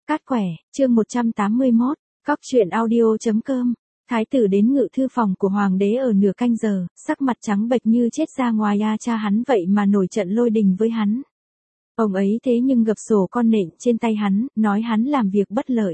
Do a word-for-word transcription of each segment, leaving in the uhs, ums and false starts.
Cát quẻ, chương một trăm tám mươi mốt, cóc truyện audio.com. Thái tử đến ngự thư phòng của hoàng đế ở nửa canh giờ, sắc mặt trắng bệch như chết ra ngoài a cha hắn vậy mà nổi trận lôi đình với hắn. Ông ấy thế nhưng gập sổ con nện trên tay hắn, nói hắn làm việc bất lợi.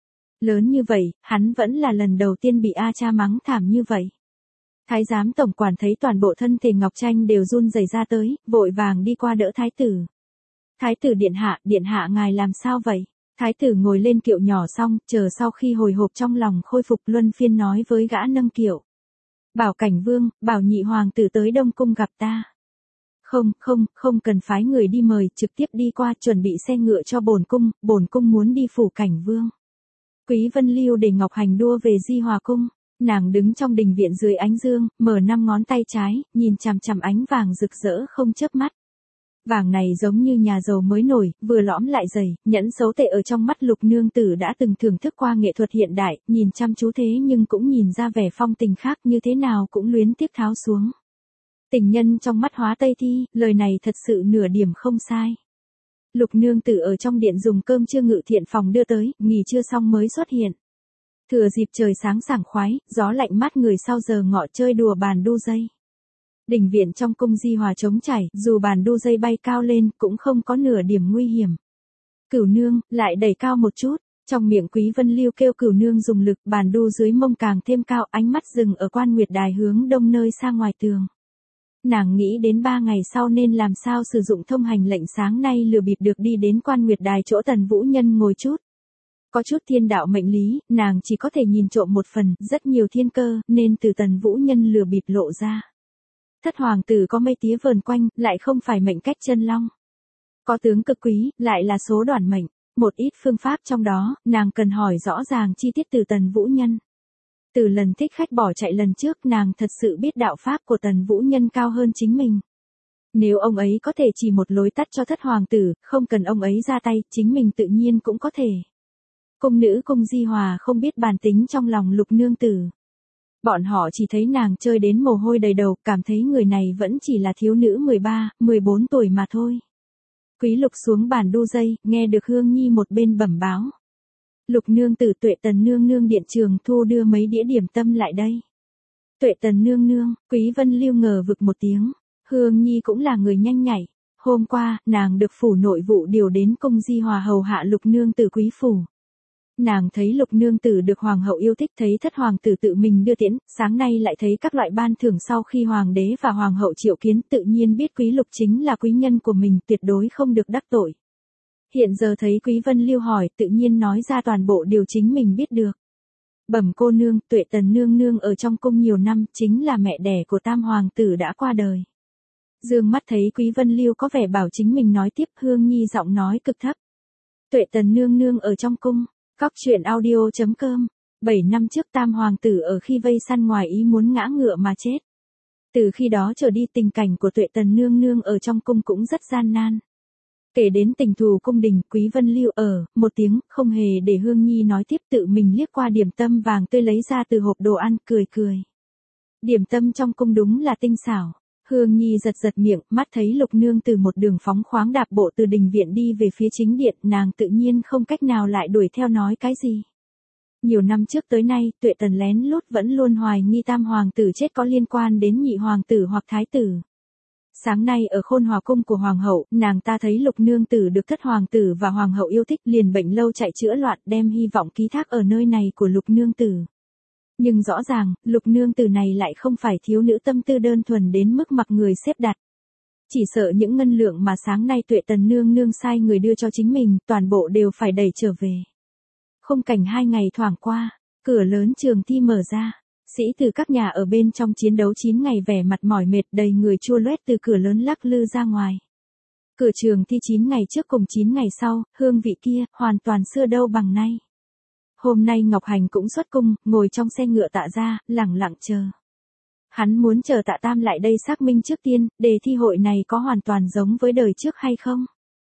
Lớn như vậy, hắn vẫn là lần đầu tiên bị a cha mắng thảm như vậy. Thái giám tổng quản thấy toàn bộ thân thể Ngọc Tranh đều run rẩy ra tới, vội vàng đi qua đỡ thái tử. Thái tử điện hạ, điện hạ ngài làm sao vậy? Thái tử ngồi lên kiệu nhỏ xong, chờ sau khi hồi hộp trong lòng khôi phục luân phiên nói với gã nâng kiệu. Bảo Cảnh Vương, bảo nhị hoàng tử tới Đông Cung gặp ta. Không, không, không cần phái người đi mời, trực tiếp đi qua chuẩn bị xe ngựa cho bổn cung, bổn cung muốn đi phủ Cảnh Vương. Quý Vân Lưu để Ngọc Hành đua về Di Hòa Cung, nàng đứng trong đình viện dưới ánh dương, mở năm ngón tay trái, nhìn chằm chằm ánh vàng rực rỡ không chớp mắt. Vàng này giống như nhà giàu mới nổi, vừa lõm lại dày, nhẫn xấu tệ ở trong mắt Lục nương tử đã từng thưởng thức qua nghệ thuật hiện đại, nhìn chăm chú thế nhưng cũng nhìn ra vẻ phong tình khác như thế nào cũng luyến tiếc tháo xuống. Tình nhân trong mắt hóa Tây Thi, lời này thật sự nửa điểm không sai. Lục nương tử ở trong điện dùng cơm trưa ngự thiện phòng đưa tới, nghỉ trưa xong mới xuất hiện. Thừa dịp trời sáng sảng khoái, gió lạnh mát người sau giờ ngọ chơi đùa bàn đu dây. Đình viện trong cung Di Hòa trống trải, dù bàn đu dây bay cao lên, cũng không có nửa điểm nguy hiểm. Cửu nương, lại đẩy cao một chút, trong miệng Quý Vân Lưu kêu cửu nương dùng lực, bàn đu dưới mông càng thêm cao, ánh mắt dừng ở Quan Nguyệt Đài hướng đông nơi xa ngoài tường. Nàng nghĩ đến ba ngày sau nên làm sao sử dụng thông hành lệnh sáng nay lừa bịp được đi đến Quan Nguyệt Đài chỗ Tần Vũ Nhân ngồi chút. Có chút thiên đạo mệnh lý, nàng chỉ có thể nhìn trộm một phần, rất nhiều thiên cơ, nên từ Tần Vũ Nhân lừa bịp lộ ra. Thất hoàng tử có mây tía vờn quanh, lại không phải mệnh cách chân long. Có tướng cực quý, lại là số đoản mệnh. Một ít phương pháp trong đó, nàng cần hỏi rõ ràng chi tiết từ Tần Vũ Nhân. Từ lần thích khách bỏ chạy lần trước, nàng thật sự biết đạo pháp của Tần Vũ Nhân cao hơn chính mình. Nếu ông ấy có thể chỉ một lối tắt cho thất hoàng tử, không cần ông ấy ra tay, chính mình tự nhiên cũng có thể. Cung nữ cung Di Hòa không biết bản tính trong lòng Lục nương tử. Bọn họ chỉ thấy nàng chơi đến mồ hôi đầy đầu, cảm thấy người này vẫn chỉ là thiếu nữ mười ba, mười bốn tuổi mà thôi. Quý Lục xuống bàn đu dây, nghe được Hương Nhi một bên bẩm báo. Lục nương tử Tuệ Tần nương nương điện trường thu đưa mấy đĩa điểm tâm lại đây. Tuệ Tần nương nương, Quý Vân Lưu ngờ vực một tiếng. Hương Nhi cũng là người nhanh nhạy. Hôm qua, nàng được phủ nội vụ điều đến cung Di Hòa hầu hạ Lục nương tử quý phủ. Nàng thấy Lục nương tử được hoàng hậu yêu thích, thấy thất hoàng tử tự mình đưa tiễn, sáng nay lại thấy các loại ban thưởng sau khi hoàng đế và hoàng hậu triệu kiến, tự nhiên biết Quý Lục chính là quý nhân của mình, tuyệt đối không được đắc tội. Hiện giờ thấy Quý Vân Lưu hỏi, tự nhiên nói ra toàn bộ điều chính mình biết được. Bẩm cô nương, Tuệ Tần nương nương ở trong cung nhiều năm, chính là mẹ đẻ của tam hoàng tử đã qua đời. Dương mắt thấy Quý Vân Lưu có vẻ bảo chính mình nói tiếp, Hương Nhi giọng nói cực thấp. Tuệ Tần nương nương ở trong cung. Cóc truyện audio.com. Bảy năm trước tam hoàng tử ở khi vây săn ngoài ý muốn ngã ngựa mà chết. Từ khi đó trở đi tình cảnh của Tuệ Tần nương nương ở trong cung cũng rất gian nan. Kể đến tình thù cung đình, Quý Vân Lưu ở, một tiếng, không hề để Hương Nhi nói tiếp, tự mình liếc qua điểm tâm vàng tươi lấy ra từ hộp đồ ăn, cười cười. Điểm tâm trong cung đúng là tinh xảo. Hương Nhi giật giật miệng, mắt thấy Lục nương từ một đường phóng khoáng đạp bộ từ đình viện đi về phía chính điện, nàng tự nhiên không cách nào lại đuổi theo nói cái gì. Nhiều năm trước tới nay, Tuệ Tần lén lút vẫn luôn hoài nghi tam hoàng tử chết có liên quan đến nhị hoàng tử hoặc thái tử. Sáng nay ở Khôn Hòa cung của hoàng hậu, nàng ta thấy Lục nương tử được thất hoàng tử và hoàng hậu yêu thích, liền bệnh lâu chạy chữa loạn, đem hy vọng ký thác ở nơi này của Lục nương tử. Nhưng rõ ràng, Lục nương tử này lại không phải thiếu nữ tâm tư đơn thuần đến mức mặc người xếp đặt. Chỉ sợ những ngân lượng mà sáng nay Tuệ Tần nương nương sai người đưa cho chính mình, toàn bộ đều phải đẩy trở về. Khung cảnh hai ngày thoảng qua, cửa lớn trường thi mở ra, sĩ tử các nhà ở bên trong chiến đấu chín ngày vẻ mặt mỏi mệt đầy người chua loét từ cửa lớn lắc lư ra ngoài. Cửa trường thi chín ngày trước cùng chín ngày sau, hương vị kia, hoàn toàn xưa đâu bằng nay. Hôm nay Ngọc Hành cũng xuất cung, ngồi trong xe ngựa Tạ ra, lẳng lặng chờ. Hắn muốn chờ Tạ Tam lại đây xác minh trước tiên, đề thi hội này có hoàn toàn giống với đời trước hay không.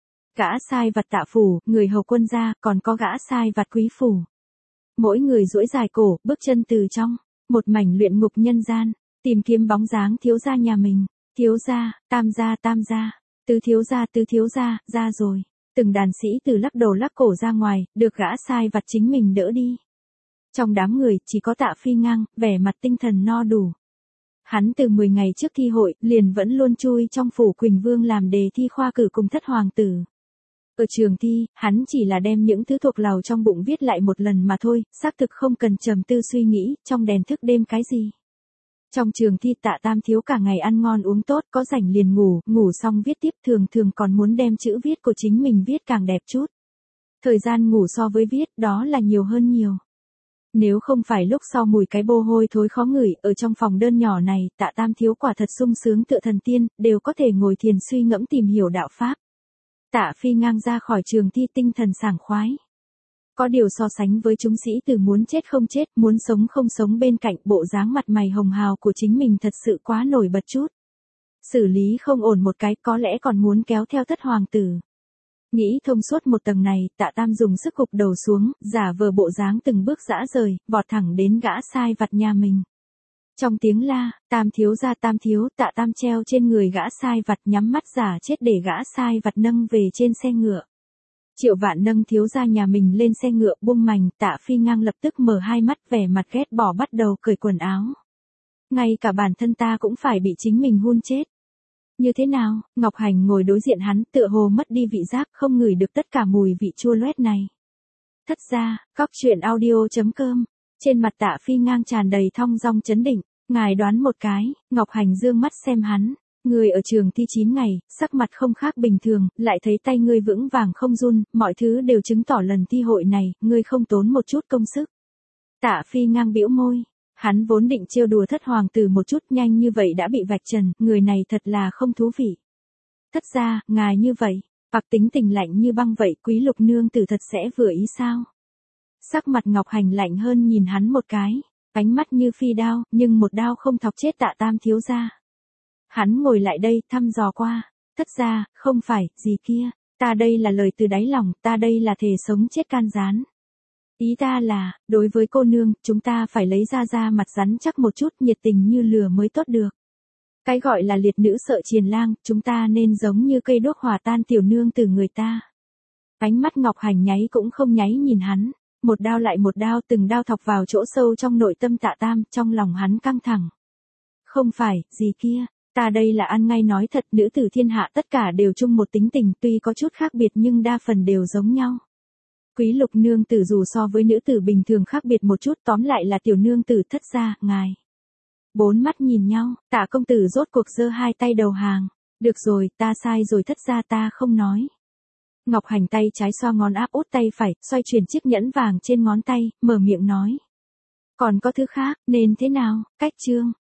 Gã sai vặt Tạ phủ, người hầu quân gia, còn có gã sai vặt quý phủ. Mỗi người duỗi dài cổ, bước chân từ trong một mảnh luyện ngục nhân gian, tìm kiếm bóng dáng thiếu gia nhà mình. Thiếu gia, Tam gia, Tam gia, tứ thiếu gia, tứ thiếu gia, ra rồi. Từng đàn sĩ từ lắc đầu lắc cổ ra ngoài, được gã sai vặt chính mình đỡ đi. Trong đám người, chỉ có Tạ Phi Ngang, vẻ mặt tinh thần no đủ. Hắn từ mười ngày trước thi hội, liền vẫn luôn chui trong phủ Quỳnh Vương làm đề thi khoa cử cùng thất hoàng tử. Ở trường thi, hắn chỉ là đem những thứ thuộc lầu trong bụng viết lại một lần mà thôi, xác thực không cần trầm tư suy nghĩ, trong đèn thức đêm cái gì. Trong trường thi Tạ Tam Thiếu cả ngày ăn ngon uống tốt, có rảnh liền ngủ, ngủ xong viết tiếp, thường thường còn muốn đem chữ viết của chính mình viết càng đẹp chút. Thời gian ngủ so với viết, đó là nhiều hơn nhiều. Nếu không phải lúc sau mùi cái bô hôi thối khó ngửi, ở trong phòng đơn nhỏ này, Tạ Tam Thiếu quả thật sung sướng tựa thần tiên, đều có thể ngồi thiền suy ngẫm tìm hiểu đạo pháp. Tạ Phi Ngang ra khỏi trường thi tinh thần sảng khoái. Có điều so sánh với chúng sĩ từ muốn chết không chết, muốn sống không sống bên cạnh, bộ dáng mặt mày hồng hào của chính mình thật sự quá nổi bật chút. Xử lý không ổn một cái, có lẽ còn muốn kéo theo thất hoàng tử. Nghĩ thông suốt một tầng này, Tạ Tam dùng sức gục đầu xuống, giả vờ bộ dáng từng bước dã rời, vọt thẳng đến gã sai vặt nhà mình. Trong tiếng la, Tam Thiếu ra Tam Thiếu, Tạ Tam treo trên người gã sai vặt, nhắm mắt giả chết để gã sai vặt nâng về trên xe ngựa. Triệu Vạn nâng thiếu ra nhà mình lên xe ngựa buông mành, Tạ Phi Ngang lập tức mở hai mắt vẻ mặt ghét bỏ bắt đầu cởi quần áo. Ngay cả bản thân ta cũng phải bị chính mình hun chết. Như thế nào? Ngọc Hành ngồi đối diện hắn, tựa hồ mất đi vị giác, không ngửi được tất cả mùi vị chua loét này. Thất gia, Cóc Truyện Audio chấm com. Trên mặt Tạ Phi Ngang tràn đầy thong dong chấn định. Ngài đoán một cái, Ngọc Hành dương mắt xem hắn. Người ở trường thi chín ngày, sắc mặt không khác bình thường, lại thấy tay ngươi vững vàng không run, mọi thứ đều chứng tỏ lần thi hội này, ngươi không tốn một chút công sức. Tạ Phi Ngang bĩu môi. Hắn vốn định trêu đùa thất hoàng tử một chút, nhanh như vậy đã bị vạch trần, người này thật là không thú vị. Thất gia, ngài như vậy, hoặc tính tình lạnh như băng vậy, Quý Lục nương tử thật sẽ vừa ý sao? Sắc mặt Ngọc Hành lạnh hơn nhìn hắn một cái, ánh mắt như phi đao, nhưng một đao không thọc chết Tạ Tam thiếu gia. Hắn ngồi lại đây, thăm dò qua, thất gia, không phải, gì kia, ta đây là lời từ đáy lòng, ta đây là thề sống chết can gián. Ý ta là, đối với cô nương, chúng ta phải lấy ra ra mặt rắn chắc một chút, nhiệt tình như lửa mới tốt được. Cái gọi là liệt nữ sợ triền lang, chúng ta nên giống như cây đuốc hòa tan tiểu nương từ người ta. Ánh mắt Ngọc Hành nháy cũng không nháy nhìn hắn, một đao lại một đao, từng đao thọc vào chỗ sâu trong nội tâm Tạ Tam, trong lòng hắn căng thẳng. Không phải, gì kia, ta đây là ăn ngay nói thật, nữ tử thiên hạ tất cả đều chung một tính tình, tuy có chút khác biệt nhưng đa phần đều giống nhau. Quý Lục nương tử dù so với nữ tử bình thường khác biệt một chút, tóm lại là tiểu nương tử, thất gia, ngài. Bốn mắt nhìn nhau, Tạ công tử rốt cuộc giơ hai tay đầu hàng. Được rồi, ta sai rồi, thất gia, ta không nói. Ngọc Hành tay trái xoa ngón áp út tay phải, xoay chuyển chiếc nhẫn vàng trên ngón tay, mở miệng nói. Còn có thứ khác, nên thế nào? Cách chương.